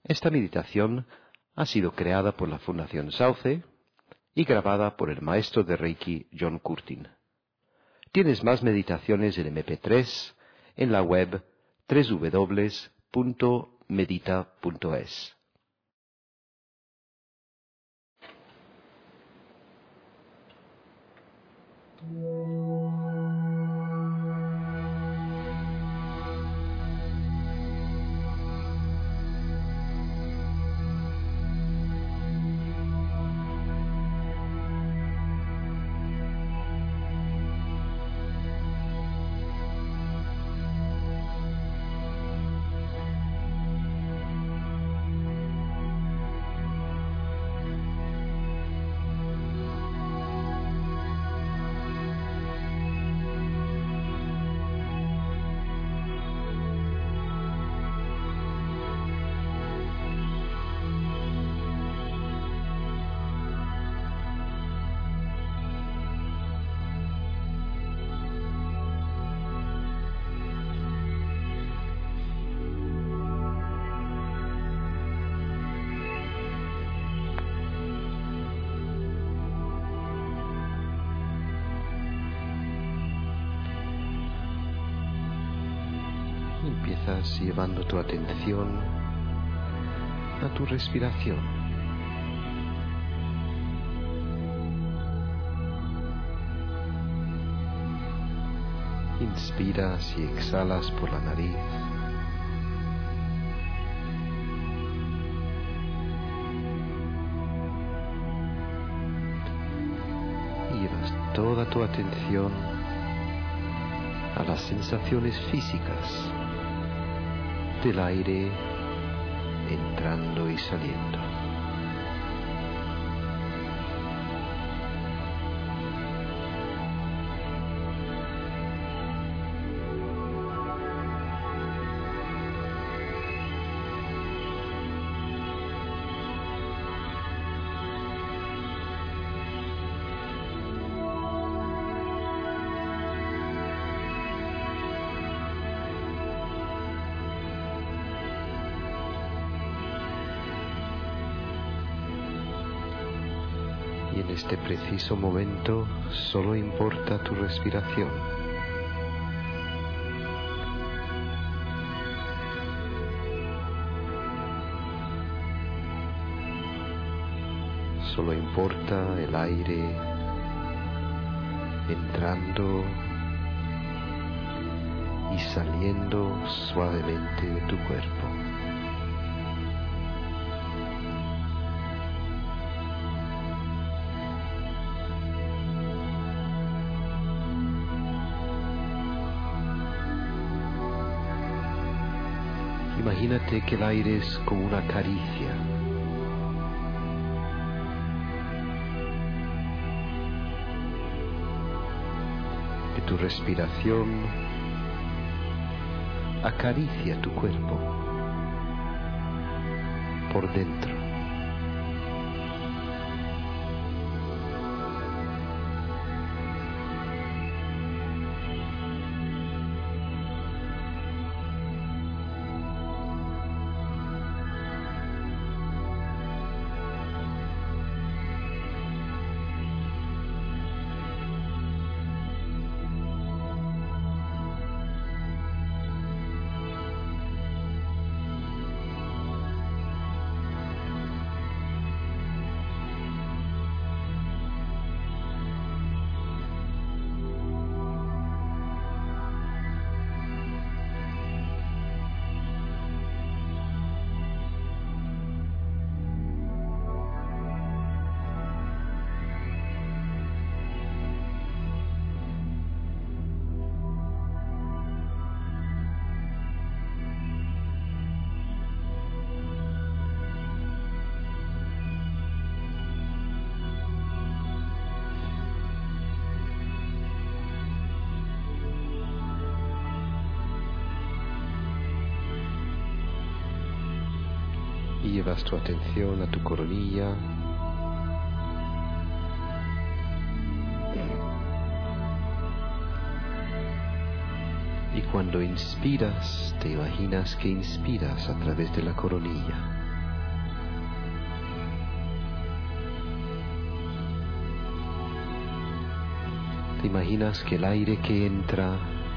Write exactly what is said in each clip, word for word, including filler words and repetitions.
Esta meditación ha sido creada por la Fundación Sauce y grabada por el maestro de Reiki John Curtin. Tienes más meditaciones en eme pe tres en la web doble u doble u doble u punto medita punto es. Empiezas llevando tu atención a tu respiración. Inspiras y exhalas por la nariz. Y llevas toda tu atención a las sensaciones físicas del aire entrando y saliendo. Y en este preciso momento solo importa tu respiración. Solo importa el aire entrando y saliendo suavemente de tu cuerpo. Imagínate que el aire es como una caricia. Que tu respiración acaricia tu cuerpo por dentro. Y llevas tu atención a tu coronilla. Y cuando inspiras, te imaginas que inspiras a través de la coronilla. Te imaginas que el aire que entra,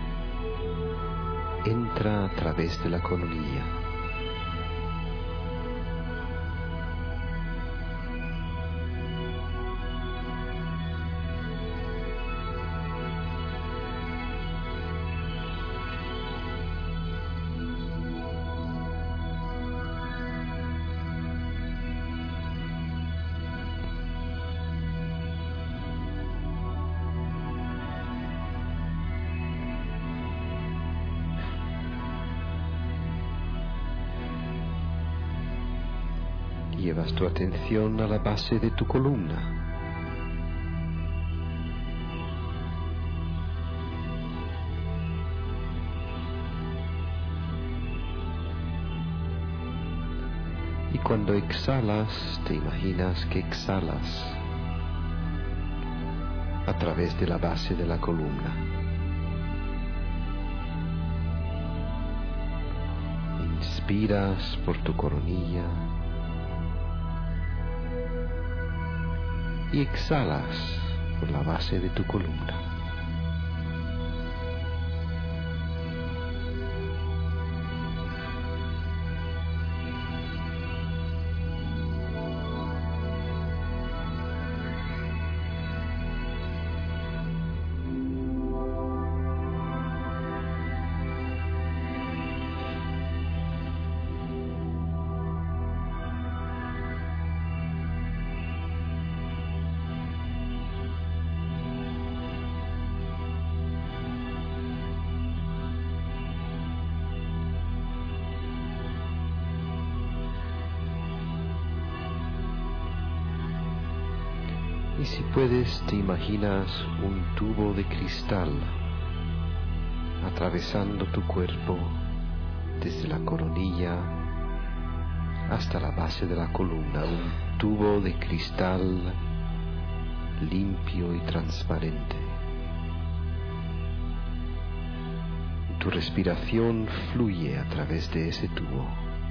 entra a través de la coronilla. Llevas tu atención a la base de tu columna. Y cuando exhalas, te imaginas que exhalas a través de la base de la columna. Inspiras por tu coronilla y exhalas por la base de tu columna. Y si puedes, te imaginas un tubo de cristal atravesando tu cuerpo desde la coronilla hasta la base de la columna, un tubo de cristal limpio y transparente. Tu respiración fluye a través de ese tubo.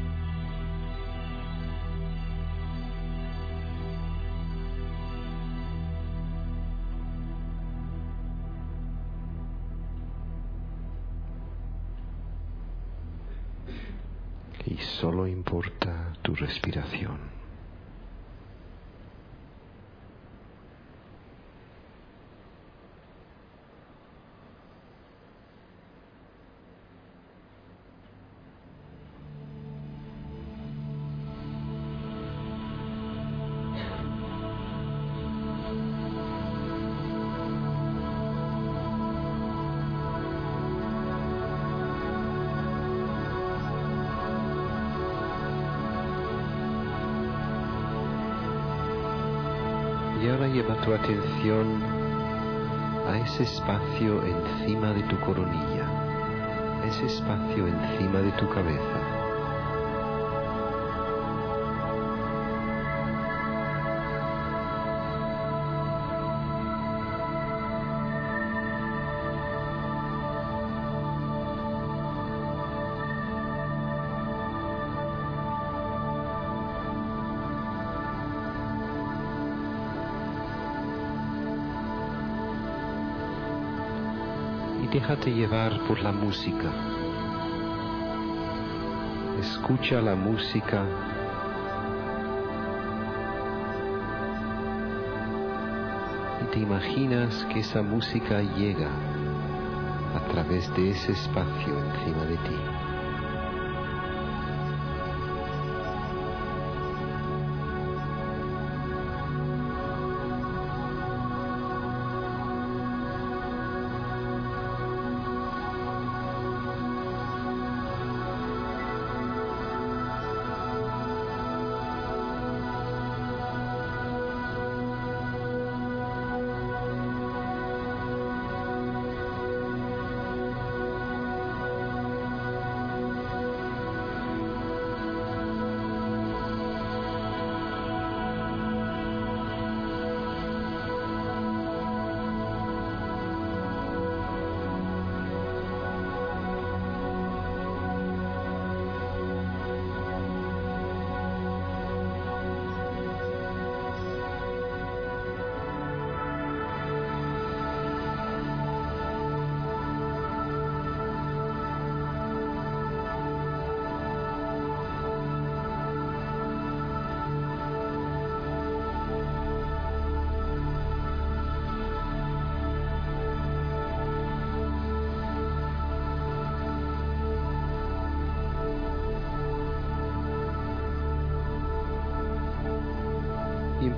Y solo importa tu respiración. Y ahora lleva tu atención a ese espacio encima de tu coronilla, a ese espacio encima de tu cabeza. Y déjate llevar por la música. Escucha la música y te imaginas que esa música llega a través de ese espacio encima de ti.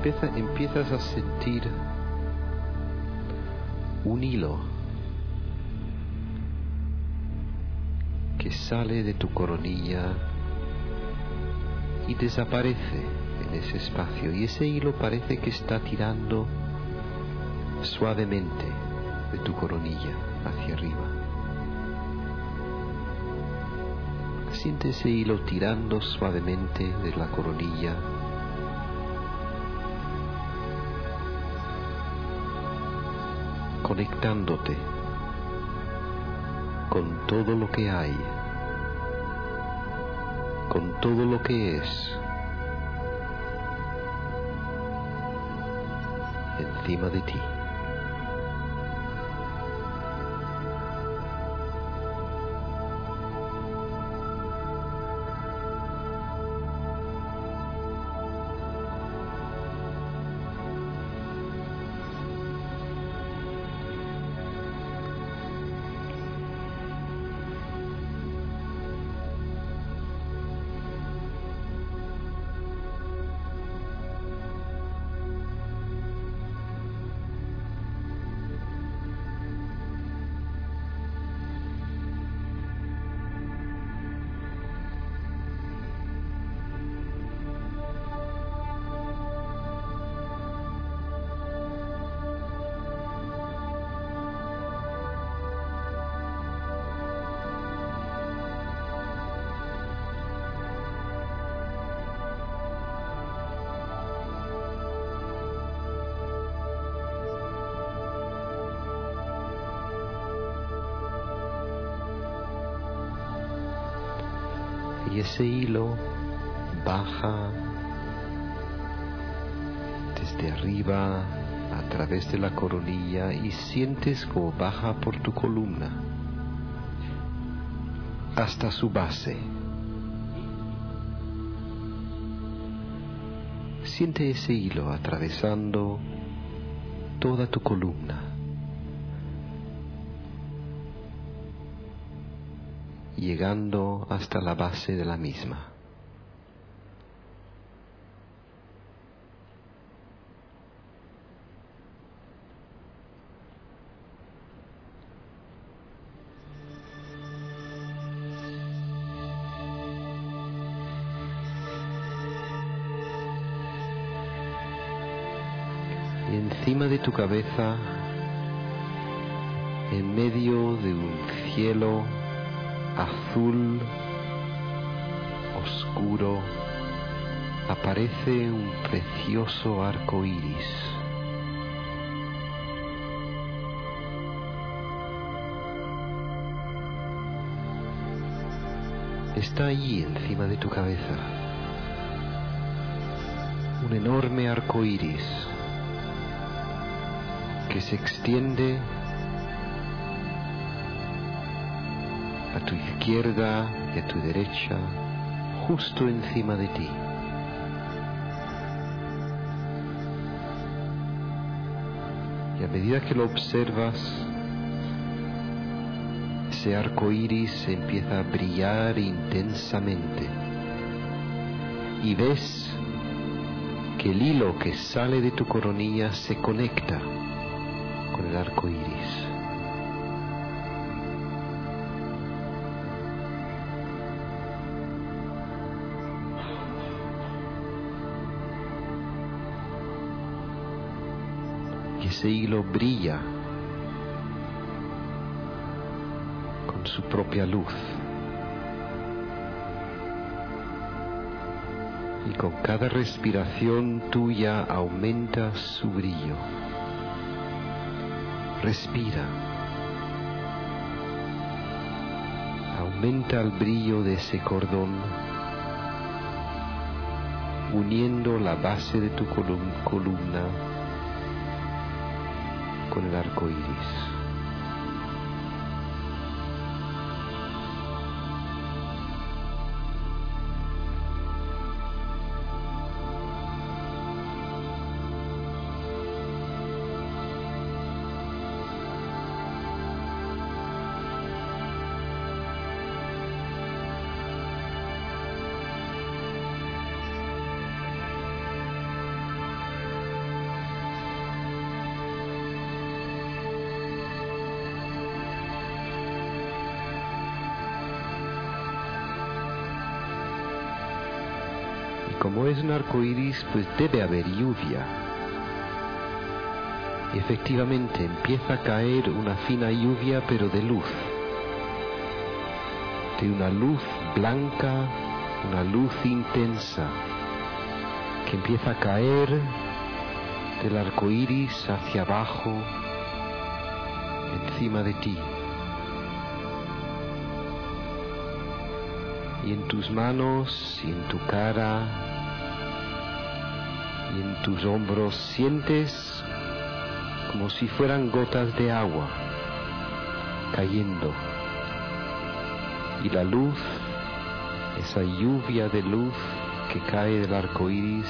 empieza, empiezas a sentir un hilo que sale de tu coronilla y desaparece en ese espacio, y ese hilo parece que está tirando suavemente de tu coronilla hacia arriba. Siente ese hilo tirando suavemente de la coronilla, conectándote con todo lo que hay, con todo lo que es, encima de ti. Y ese hilo baja desde arriba a través de la coronilla y sientes como baja por tu columna hasta su base. Siente ese hilo atravesando toda tu columna, llegando hasta la base de la misma. Y encima de tu cabeza, en medio de un cielo azul oscuro, aparece un precioso arco iris. Está allí encima de tu cabeza, un enorme arco iris que se extiende a tu izquierda y a tu derecha, justo encima de ti. Y a medida que lo observas, ese arco iris empieza a brillar intensamente. Y ves que el hilo que sale de tu coronilla se conecta con el arco iris. Ese hilo brilla con su propia luz, y con cada respiración tuya aumenta su brillo. Respira, aumenta el brillo de ese cordón, uniendo la base de tu colum- columna con el arco iris. como es un arco iris, pues debe haber lluvia. Y efectivamente empieza a caer una fina lluvia, pero de luz. De una luz blanca, una luz intensa, que empieza a caer del arco iris hacia abajo, encima de ti. Y en tus manos, y en tu cara, y en tus hombros sientes como si fueran gotas de agua cayendo. Y la luz, esa lluvia de luz que cae del arco iris,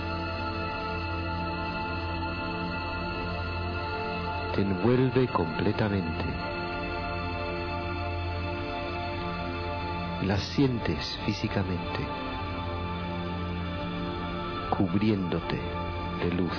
te envuelve completamente. Y la sientes físicamente, cubriéndote de luz.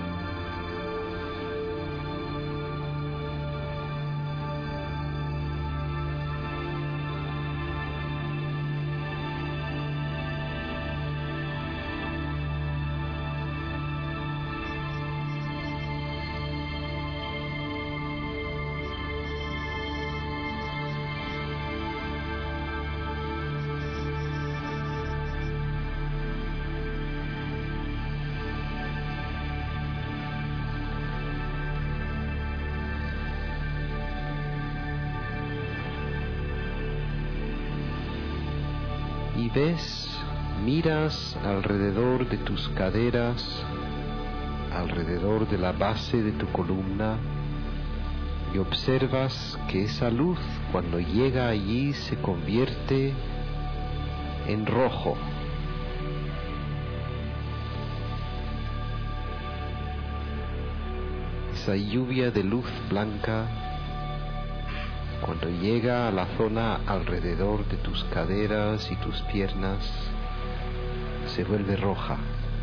Y ves, miras alrededor de tus caderas, alrededor de la base de tu columna, y observas que esa luz, cuando llega allí, se convierte en rojo. Esa lluvia de luz blanca, cuando llega a la zona alrededor de tus caderas y tus piernas, se vuelve roja.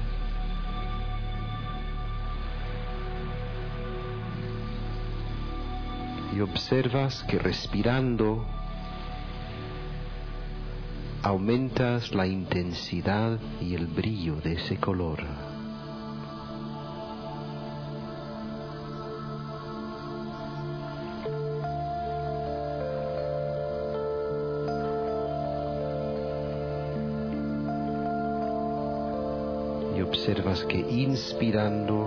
Y observas que respirando aumentas la intensidad y el brillo de ese color. Y observas que inspirando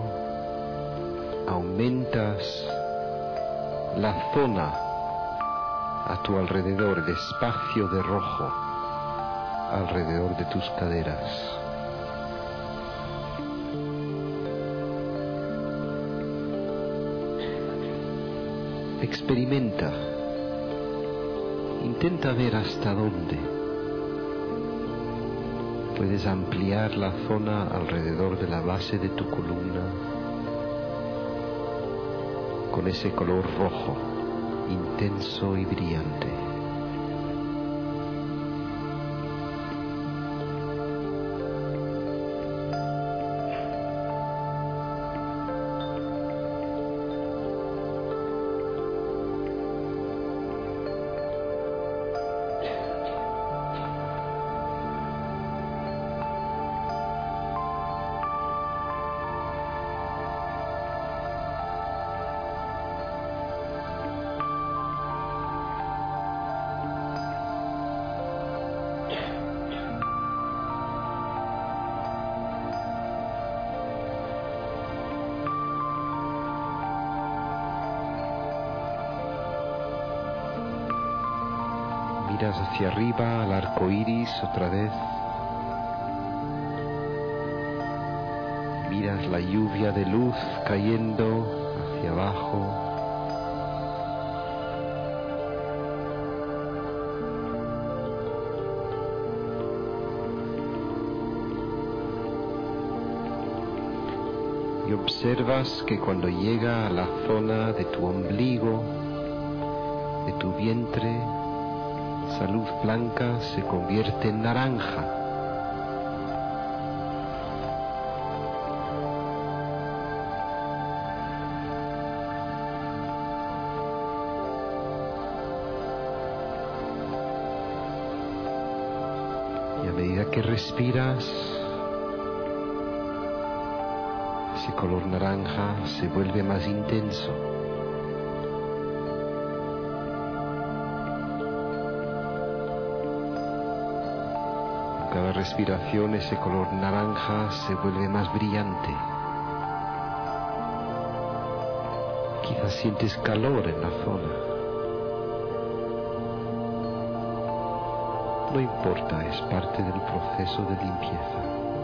aumentas la zona a tu alrededor, el espacio de rojo alrededor de tus caderas. Experimenta, intenta ver hasta dónde puedes ampliar la zona alrededor de la base de tu columna con ese color rojo, intenso y brillante. Miras hacia arriba al arco iris otra vez. Miras la lluvia de luz cayendo hacia abajo. Y observas que cuando llega a la zona de tu ombligo, de tu vientre, esa luz blanca se convierte en naranja. Y a medida que respiras, ese color naranja se vuelve más intenso. Con cada respiración ese color naranja se vuelve más brillante. Quizás sientes calor en la zona. No importa, es parte del proceso de limpieza.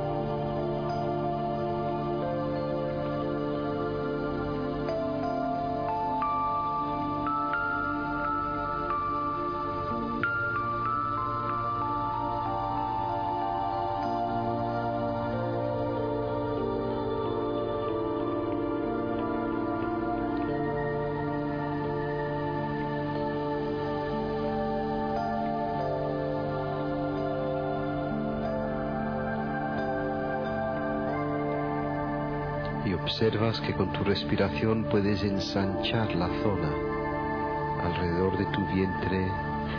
Y observas que con tu respiración puedes ensanchar la zona alrededor de tu vientre,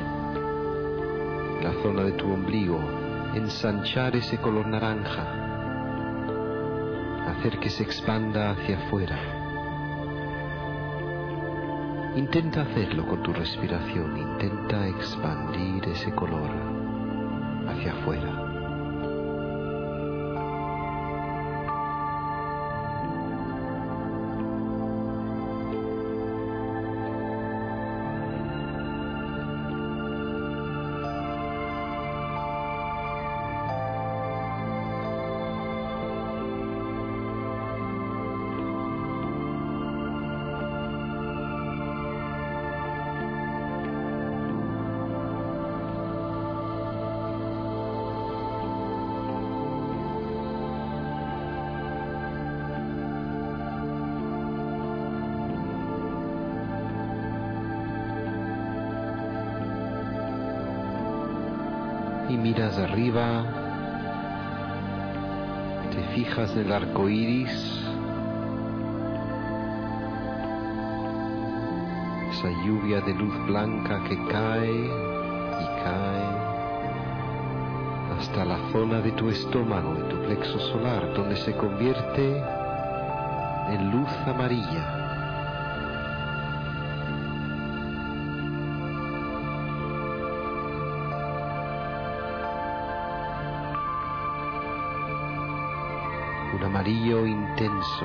la zona de tu ombligo, ensanchar ese color naranja, hacer que se expanda hacia afuera. Intenta hacerlo con tu respiración, intenta expandir ese color hacia afuera. Y miras arriba, te fijas en el arco iris, esa lluvia de luz blanca que cae y cae hasta la zona de tu estómago, de tu plexo solar, donde se convierte en luz amarilla. Un amarillo intenso.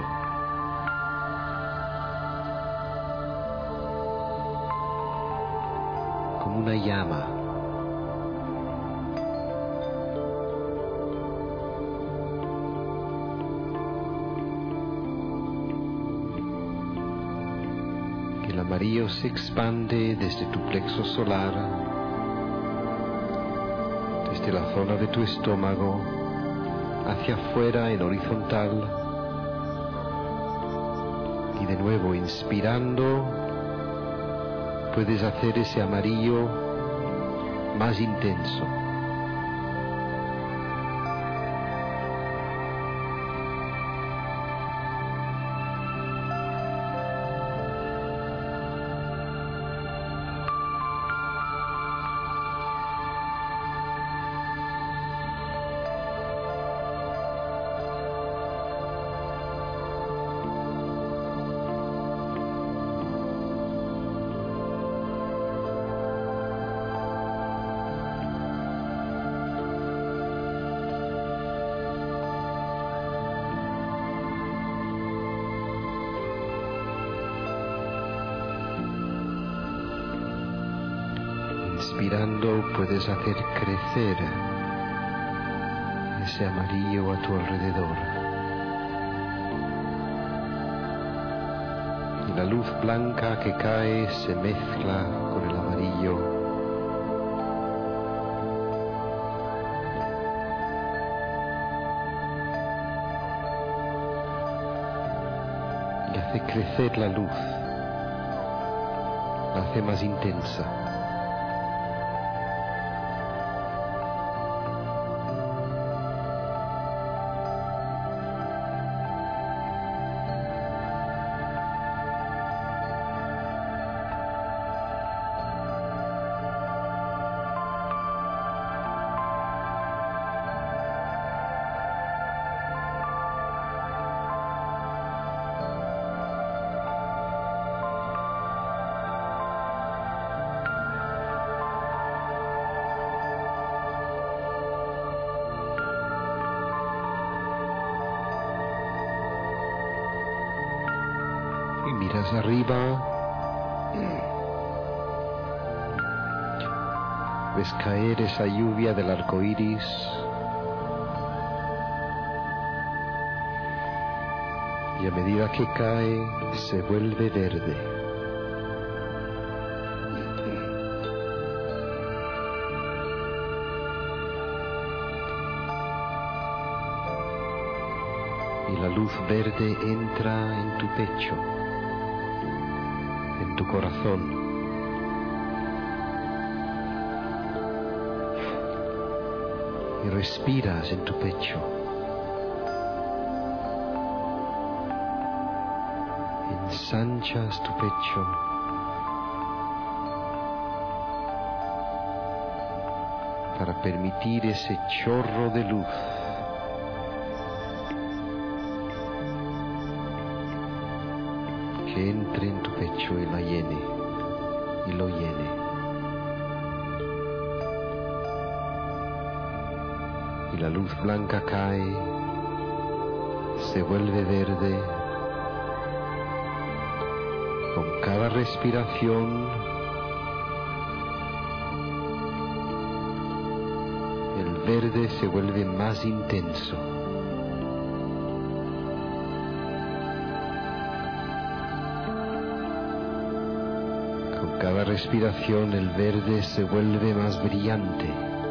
Como una llama. Que el amarillo se expande desde tu plexo solar, desde la zona de tu estómago, hacia afuera en horizontal, y de nuevo inspirando puedes hacer ese amarillo más intenso. Inspirando puedes hacer crecer ese amarillo a tu alrededor. Y la luz blanca que cae se mezcla con el amarillo. Y hace crecer la luz, la hace más intensa. miras arriba, ves caer esa lluvia del arco iris. Y a medida que cae, se vuelve verde. Y la luz verde entra en tu pecho, en tu corazón. Y respiras en tu pecho. Ensanchas tu pecho. Para permitir ese chorro de luz que entre en tu pecho y la llene, y lo llene. Y la luz blanca cae, se vuelve verde. Con cada respiración, el verde se vuelve más intenso. Con cada respiración, el verde se vuelve más brillante.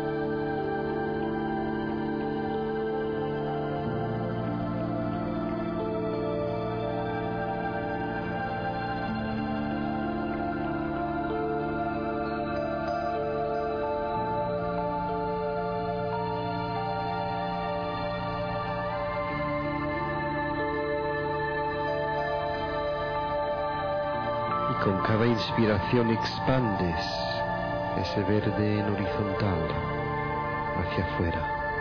Con cada inspiración expandes ese verde en horizontal hacia afuera.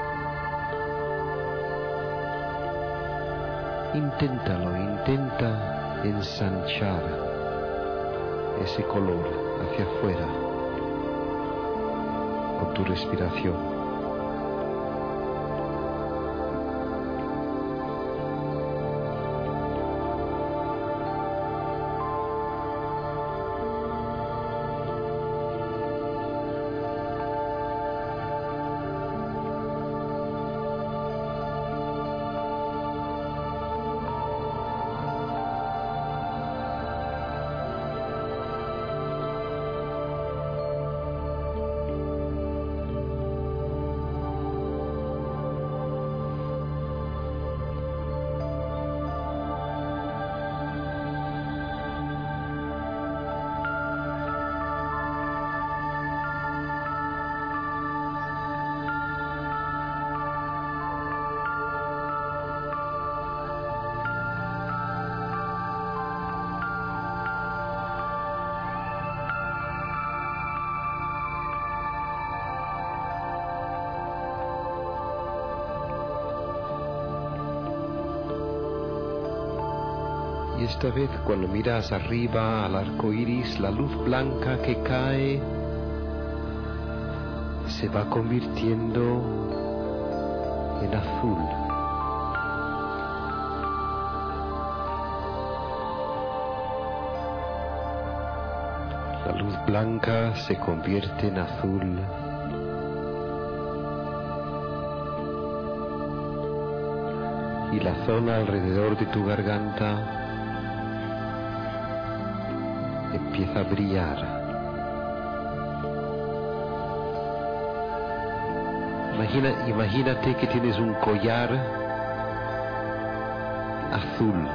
Inténtalo, intenta ensanchar ese color hacia afuera con tu respiración. Y esta vez, cuando miras arriba al arco iris, la luz blanca que cae se va convirtiendo en azul. La luz blanca se convierte en azul. Y la zona alrededor de tu garganta empieza a brillar. Imagina, imagínate que tienes un collar azul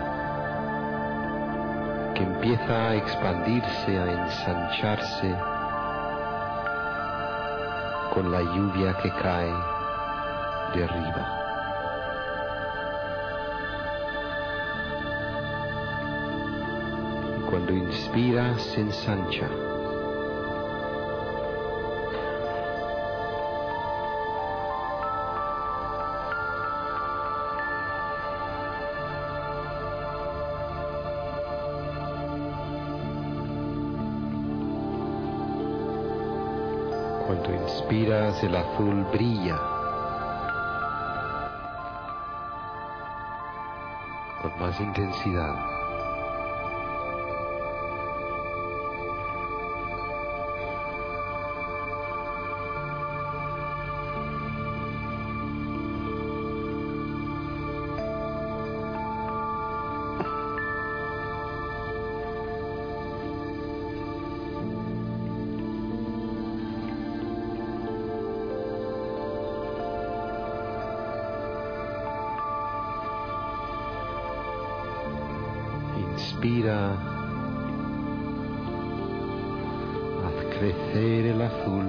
que empieza a expandirse, a ensancharse con la lluvia que cae de arriba. Cuando inspiras, se ensancha. Cuando inspiras, el azul brilla con más intensidad. inspira, haz crecer el azul.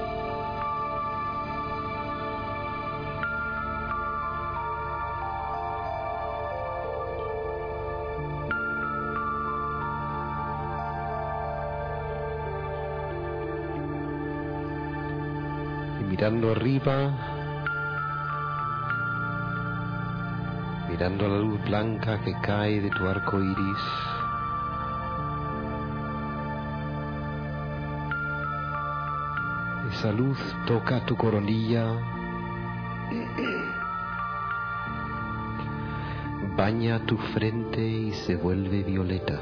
Y mirando arriba, mirando la luz blanca que cae de tu arco iris, esa luz toca tu coronilla, baña tu frente y se vuelve violeta.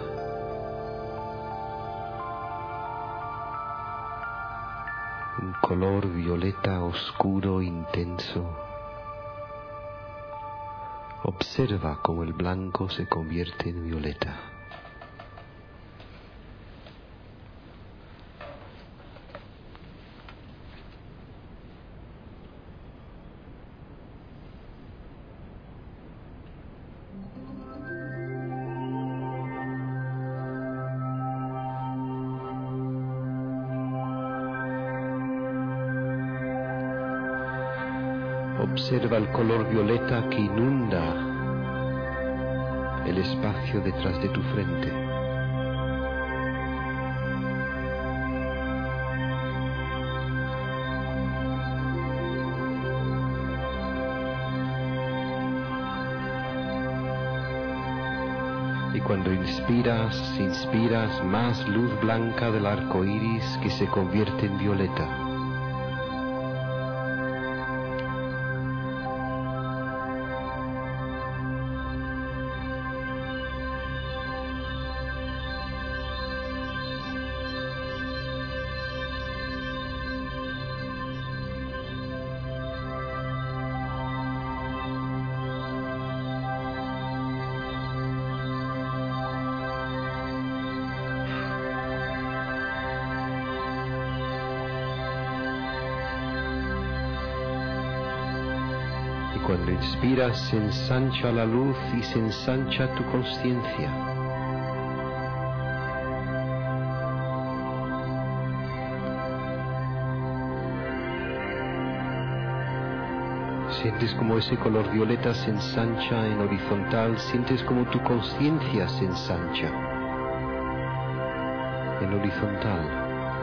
Un color violeta oscuro, intenso. Observa cómo el blanco se convierte en violeta. Observa el color violeta que inunda el espacio detrás de tu frente. Y cuando inspiras, inspiras más luz blanca del arco iris que se convierte en violeta. Cuando inspiras se ensancha la luz y se ensancha tu conciencia. Sientes como ese color violeta se ensancha en horizontal, sientes como tu conciencia se ensancha en horizontal.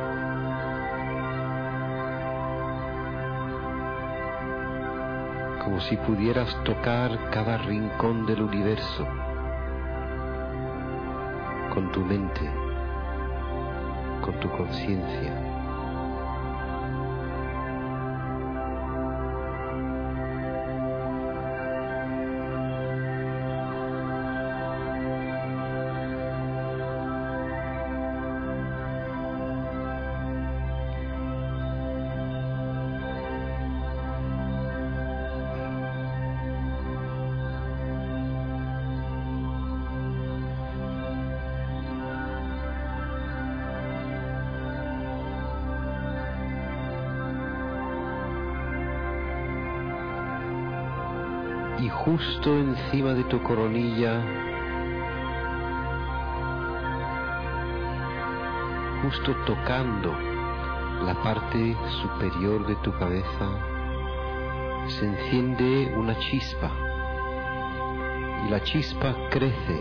Como si pudieras tocar cada rincón del universo con tu mente, con tu conciencia. Y justo encima de tu coronilla, justo tocando la parte superior de tu cabeza, se enciende una chispa y la chispa crece.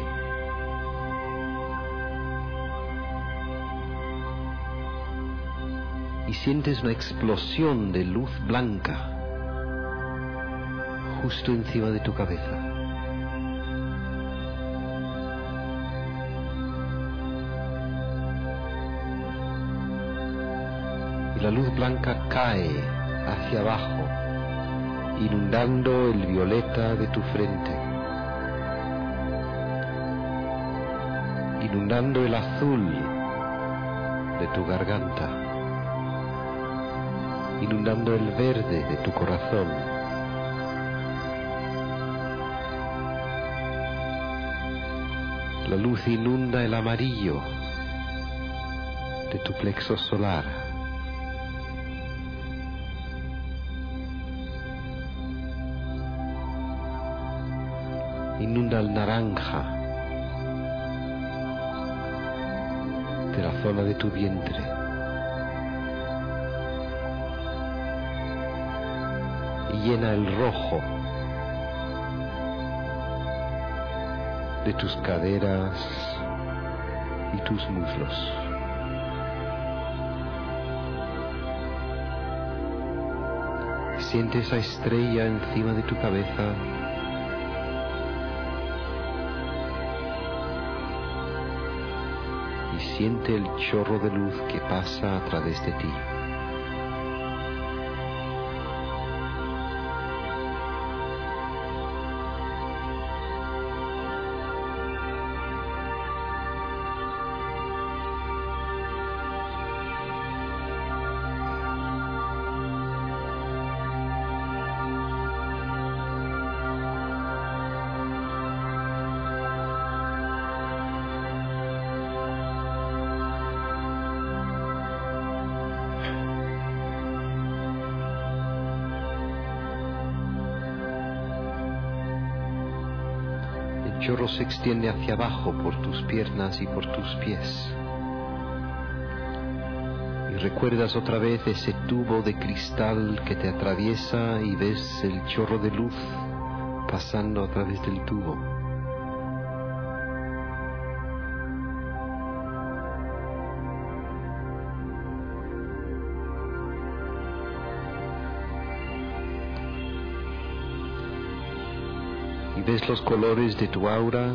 Y sientes una explosión de luz blanca justo encima de tu cabeza. Y la luz blanca cae hacia abajo, inundando el violeta de tu frente, inundando el azul de tu garganta, inundando el verde de tu corazón. La luz inunda el amarillo de tu plexo solar. Inunda el naranja zona de tu vientre. Y llena el rojo de tus caderas y tus muslos. Siente esa estrella encima de tu cabeza. Y siente el chorro de luz que pasa a través de ti. El chorro se extiende hacia abajo por tus piernas y por tus pies. Y recuerdas otra vez ese tubo de cristal que te atraviesa y ves el chorro de luz pasando a través del tubo. Y ves los colores de tu aura,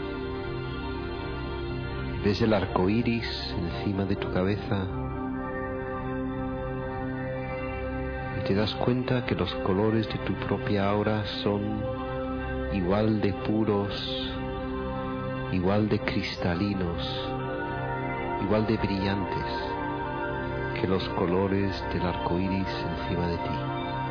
ves el arco iris encima de tu cabeza, y te das cuenta que los colores de tu propia aura son igual de puros, igual de cristalinos, igual de brillantes que los colores del arco iris encima de ti.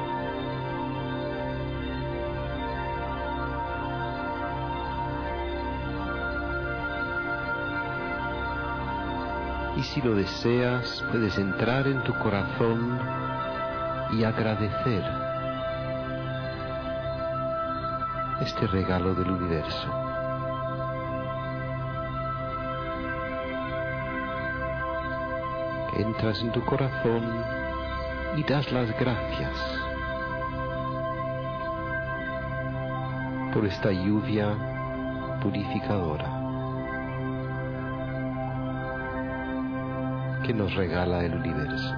Y si lo deseas, puedes entrar en tu corazón y agradecer este regalo del universo. Entras en tu corazón y das las gracias por esta lluvia purificadora que nos regala el universo.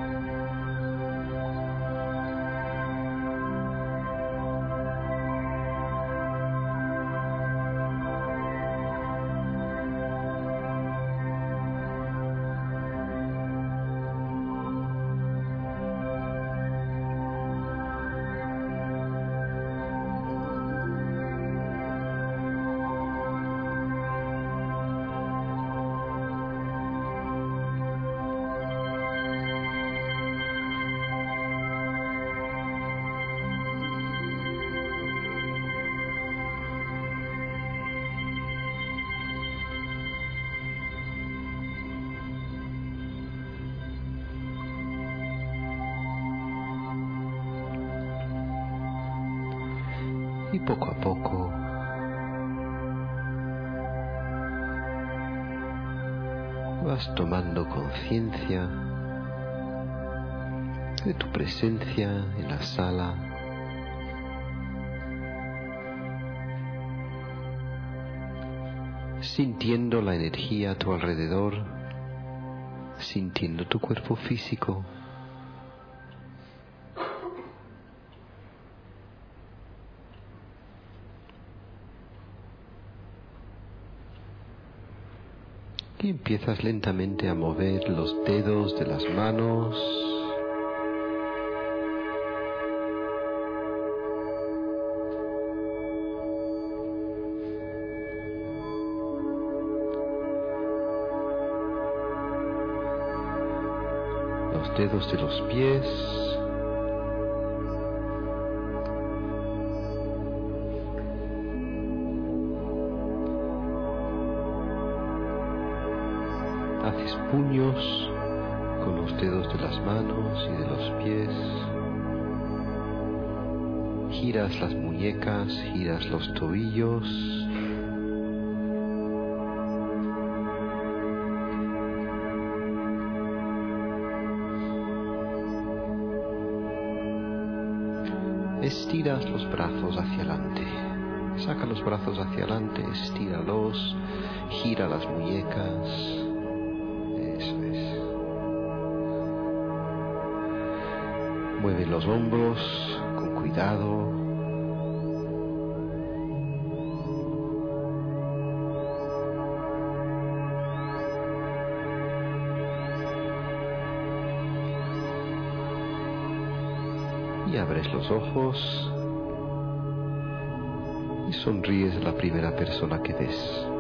Y poco a poco vas tomando conciencia de tu presencia en la sala, sintiendo la energía a tu alrededor, sintiendo tu cuerpo físico. Y empiezas lentamente a mover los dedos de las manos, los dedos de los pies, haces puños con los dedos de las manos y de los pies, giras las muñecas, giras los tobillos, estira los brazos hacia adelante. Saca los brazos hacia adelante, estíralos, gira las muñecas. Eso es. Mueve los hombros con cuidado. Y abres los ojos y sonríes a la primera persona que ves.